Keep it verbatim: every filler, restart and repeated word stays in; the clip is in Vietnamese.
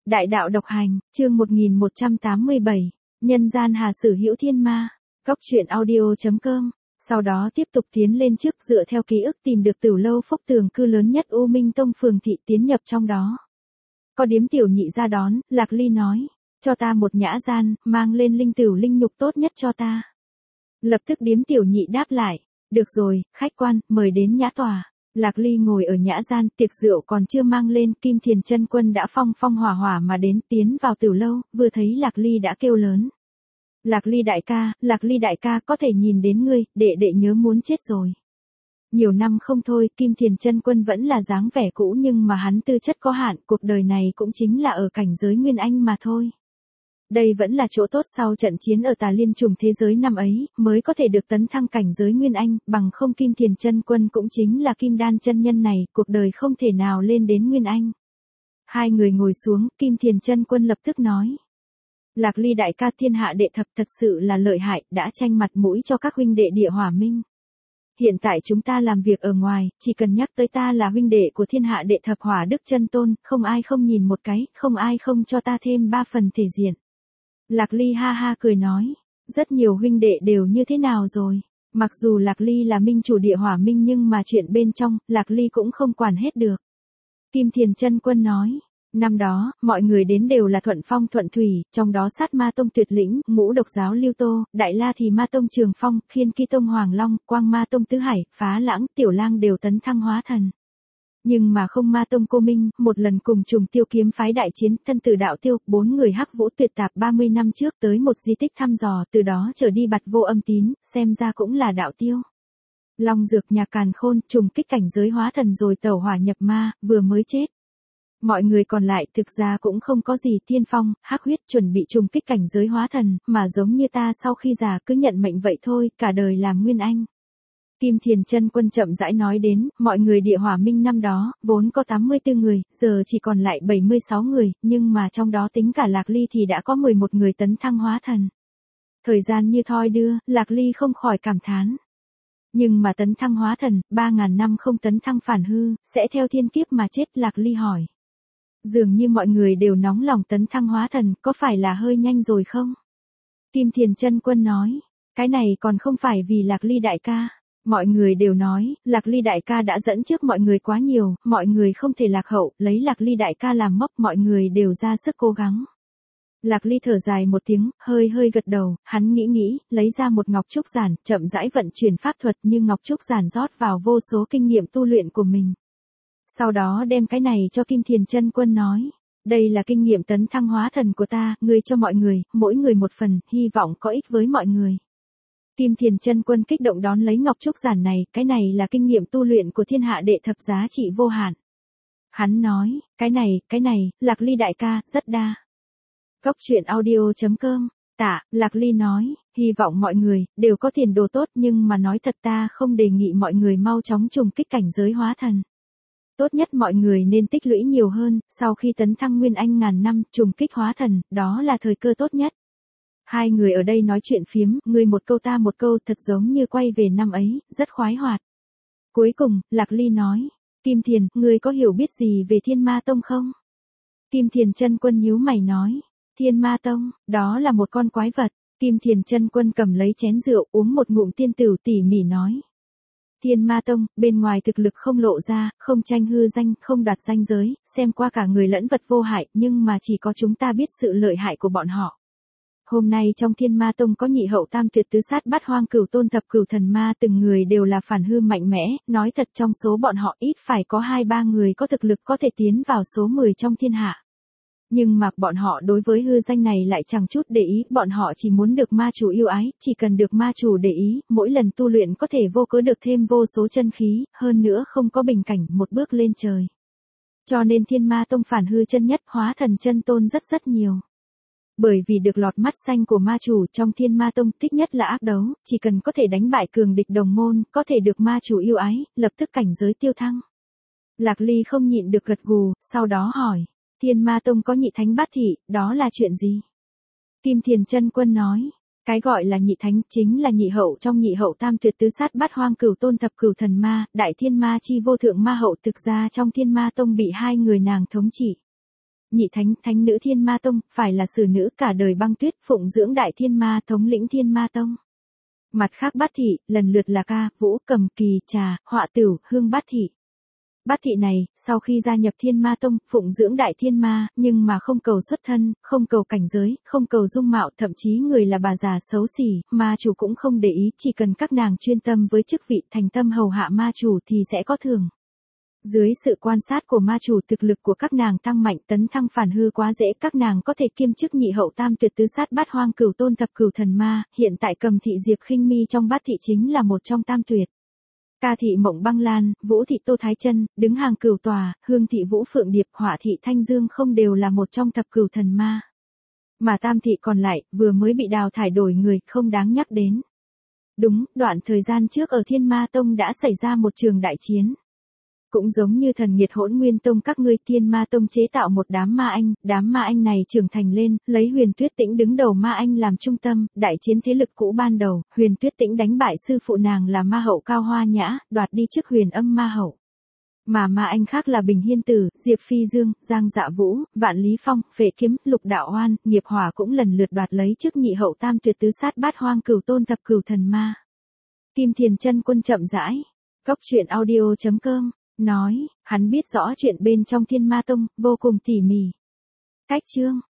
Đại đạo độc hành, chương một nghìn một trăm tám mươi bảy, nhân gian hà sử hữu thiên ma, góc truyện audio chấm com. Sau đó tiếp tục tiến lên trước dựa theo ký ức tìm được Tửu lâu Phúc Tường cư lớn nhất U Minh Tông phường thị tiến nhập trong đó. Có điếm tiểu nhị ra đón, Lạc Ly nói, cho ta một nhã gian, mang lên linh tửu linh nhục tốt nhất cho ta. Lập tức điếm tiểu nhị đáp lại, được rồi, khách quan, mời đến nhã tòa. Lạc Ly ngồi ở nhã gian, tiệc rượu còn chưa mang lên, Kim Thiền Chân Quân đã phong phong hỏa hỏa mà đến, tiến vào Tửu lâu, vừa thấy Lạc Ly đã kêu lớn. Lạc Ly đại ca, Lạc Ly đại ca, có thể nhìn đến ngươi, đệ đệ nhớ muốn chết rồi. Nhiều năm không thôi, Kim Thiền Chân Quân vẫn là dáng vẻ cũ nhưng mà hắn tư chất có hạn, cuộc đời này cũng chính là ở cảnh giới Nguyên Anh mà thôi. Đây vẫn là chỗ tốt sau trận chiến ở Tà Liên trùng thế giới năm ấy, mới có thể được tấn thăng cảnh giới Nguyên Anh, bằng không Kim Thiền Chân Quân cũng chính là Kim Đan chân nhân này, cuộc đời không thể nào lên đến Nguyên Anh. Hai người ngồi xuống, Kim Thiền Chân Quân lập tức nói. Lạc Ly đại ca, thiên hạ đệ thập thật sự là lợi hại, đã tranh mặt mũi cho các huynh đệ địa hỏa minh. Hiện tại chúng ta làm việc ở ngoài, chỉ cần nhắc tới ta là huynh đệ của thiên hạ đệ thập Hỏa Đức Chân Tôn, không ai không nhìn một cái, không ai không cho ta thêm ba phần thể diện. Lạc Ly ha ha cười nói, rất nhiều huynh đệ đều như thế nào rồi? Mặc dù Lạc Ly là minh chủ địa hỏa minh nhưng mà chuyện bên trong, Lạc Ly cũng không quản hết được. Kim Thiền Chân Quân nói, năm đó, mọi người đến đều là thuận phong thuận thủy, trong đó Sát Ma Tông Tuyệt Lĩnh, Ngũ Độc Giáo Lưu Tô, Đại La Thì Ma Tông Trường Phong, Khiên Ki Tông Hoàng Long, Quang Ma Tông Tứ Hải, Phá Lãng, Tiểu Lang đều tấn thăng hóa thần. Nhưng mà không Ma Tông Cô Minh, một lần cùng trùng tiêu kiếm phái đại chiến, thân tử đạo tiêu, bốn người hắc vũ tuyệt tạp ba mươi năm trước tới một di tích thăm dò, từ đó trở đi bặt vô âm tín, xem ra cũng là đạo tiêu. Long Dược nhà Càn Khôn, trùng kích cảnh giới hóa thần rồi tẩu hỏa nhập ma, vừa mới chết. Mọi người còn lại thực ra cũng không có gì, Thiên Phong, Hắc Huyết chuẩn bị trùng kích cảnh giới hóa thần, mà giống như ta sau khi già cứ nhận mệnh vậy thôi, cả đời làm Nguyên Anh. Kim Thiền Chân Quân chậm rãi nói đến, mọi người địa hỏa minh năm đó, vốn có tám mươi tư người, giờ chỉ còn lại bảy mươi sáu người, nhưng mà trong đó tính cả Lạc Ly thì đã có mười một người tấn thăng hóa thần. Thời gian như thoi đưa, Lạc Ly không khỏi cảm thán. Nhưng mà tấn thăng hóa thần, ba ngàn năm không tấn thăng phản hư, sẽ theo thiên kiếp mà chết, Lạc Ly hỏi. Dường như mọi người đều nóng lòng tấn thăng hóa thần, có phải là hơi nhanh rồi không? Kim Thiền Chân Quân nói, cái này còn không phải vì Lạc Ly đại ca. Mọi người đều nói, Lạc Ly đại ca đã dẫn trước mọi người quá nhiều, mọi người không thể lạc hậu, lấy Lạc Ly đại ca làm mốc, mọi người đều ra sức cố gắng. Lạc Ly thở dài một tiếng, hơi hơi gật đầu, hắn nghĩ nghĩ, lấy ra một ngọc trúc giản, chậm rãi vận chuyển pháp thuật như ngọc trúc giản rót vào vô số kinh nghiệm tu luyện của mình. Sau đó đem cái này cho Kim Thiền Chân Quân nói, đây là kinh nghiệm tấn thăng hóa thần của ta, ngươi cho mọi người, mỗi người một phần, hy vọng có ích với mọi người. Kim Thiền Chân Quân kích động đón lấy ngọc trúc giản này, cái này là kinh nghiệm tu luyện của thiên hạ đệ thập giá trị vô hạn. Hắn nói, cái này, cái này, Lạc Ly đại ca, rất đa. Góc truyện audio chấm com, tạ, Lạc Ly nói, hy vọng mọi người, đều có tiền đồ tốt nhưng mà nói thật ta không đề nghị mọi người mau chóng trùng kích cảnh giới hóa thần. Tốt nhất mọi người nên tích lũy nhiều hơn, sau khi tấn thăng Nguyên Anh ngàn năm, trùng kích hóa thần, đó là thời cơ tốt nhất. Hai người ở đây nói chuyện phiếm, ngươi một câu ta một câu, thật giống như quay về năm ấy, rất khoái hoạt. Cuối cùng, Lạc Ly nói, Kim Thiền, ngươi có hiểu biết gì về Thiên Ma Tông không? Kim Thiền Chân Quân nhíu mày nói, Thiên Ma Tông, đó là một con quái vật. Kim Thiền Chân Quân cầm lấy chén rượu, uống một ngụm tiên tửu tỉ mỉ nói. Thiên Ma Tông, bên ngoài thực lực không lộ ra, không tranh hư danh, không đoạt danh giới, xem qua cả người lẫn vật vô hại, nhưng mà chỉ có chúng ta biết sự lợi hại của bọn họ. Hôm nay trong Thiên Ma Tông có nhị hậu tam tuyệt tứ sát bát hoang cửu tôn thập cửu thần ma, từng người đều là phản hư mạnh mẽ, nói thật trong số bọn họ ít phải có hai ba người có thực lực có thể tiến vào số mười trong thiên hạ. Nhưng mà bọn họ đối với hư danh này lại chẳng chút để ý, bọn họ chỉ muốn được ma chủ yêu ái, chỉ cần được ma chủ để ý, mỗi lần tu luyện có thể vô cớ được thêm vô số chân khí, hơn nữa không có bình cảnh, một bước lên trời. Cho nên Thiên Ma Tông phản hư chân nhất, hóa thần chân tôn rất rất nhiều. Bởi vì được lọt mắt xanh của ma chủ trong Thiên Ma Tông, thích nhất là ác đấu, chỉ cần có thể đánh bại cường địch đồng môn, có thể được ma chủ yêu ái, lập tức cảnh giới tiêu thăng. Lạc Ly không nhịn được gật gù, sau đó hỏi, Thiên Ma Tông có nhị thánh bát thị, đó là chuyện gì? Kim Thiền Chân Quân nói, cái gọi là nhị thánh chính là nhị hậu trong nhị hậu tam tuyệt tứ sát bát hoang cửu tôn thập cửu thần ma, đại thiên ma chi vô thượng ma hậu, thực ra trong Thiên Ma Tông bị hai người nàng thống trị. nhị thánh, thánh nữ Thiên Ma Tông, phải là sử nữ cả đời băng tuyết, phụng dưỡng đại thiên ma, thống lĩnh Thiên Ma Tông. Mặt khác Bát thị, lần lượt là Ca, Vũ, Cầm, Kỳ, Trà, Họa Tửu, Hương Bát thị. Bát thị này, sau khi gia nhập Thiên Ma Tông, phụng dưỡng đại thiên ma, nhưng mà không cầu xuất thân, không cầu cảnh giới, không cầu dung mạo, thậm chí người là bà già xấu xỉ, ma chủ cũng không để ý, chỉ cần các nàng chuyên tâm với chức vị, thành tâm hầu hạ ma chủ thì sẽ có thưởng. Dưới sự quan sát của ma chủ, thực lực của các nàng tăng mạnh, tấn thăng phản hư quá dễ, các nàng có thể kiêm chức nhị hậu tam tuyệt tứ sát bát hoang cửu tôn thập cửu thần ma, hiện tại Cầm thị Diệp Khinh Mi trong Bát thị chính là một trong tam tuyệt. Ca thị Mộng Băng Lan, Vũ thị Tô Thái Chân, đứng hàng cửu tòa, Hương thị Vũ Phượng Điệp, Họa thị Thanh Dương không đều là một trong thập cửu thần ma. Mà tam thị còn lại, vừa mới bị đào thải đổi người, không đáng nhắc đến. Đúng, đoạn thời gian trước ở Thiên Ma Tông đã xảy ra một trường đại chiến. Cũng giống như Thần Nhiệt Hỗn Nguyên Tông các ngươi, Thiên Ma Tông chế tạo một đám ma anh, đám ma anh này trưởng thành lên, lấy Huyền Tuyết Tĩnh đứng đầu ma anh làm trung tâm, đại chiến thế lực cũ ban đầu, Huyền Tuyết Tĩnh đánh bại sư phụ nàng là ma hậu Cao Hoa Nhã, đoạt đi chức Huyền Âm ma hậu. Mà ma anh khác là Bình Hiên Tử, Diệp Phi Dương, Giang Dạ Vũ, Vạn Lý Phong, Phệ Kiếm, Lục Đạo Hoan, Nghiệp Hỏa cũng lần lượt đoạt lấy chức nhị hậu tam tuyệt tứ sát bát hoang cửu tôn thập cửu thần ma. Kim Thiền Chân Quân chậm rãi, cốc truyện audio chấm com nói, hắn biết rõ chuyện bên trong Thiên Ma Tông, vô cùng tỉ mỉ. Cách chương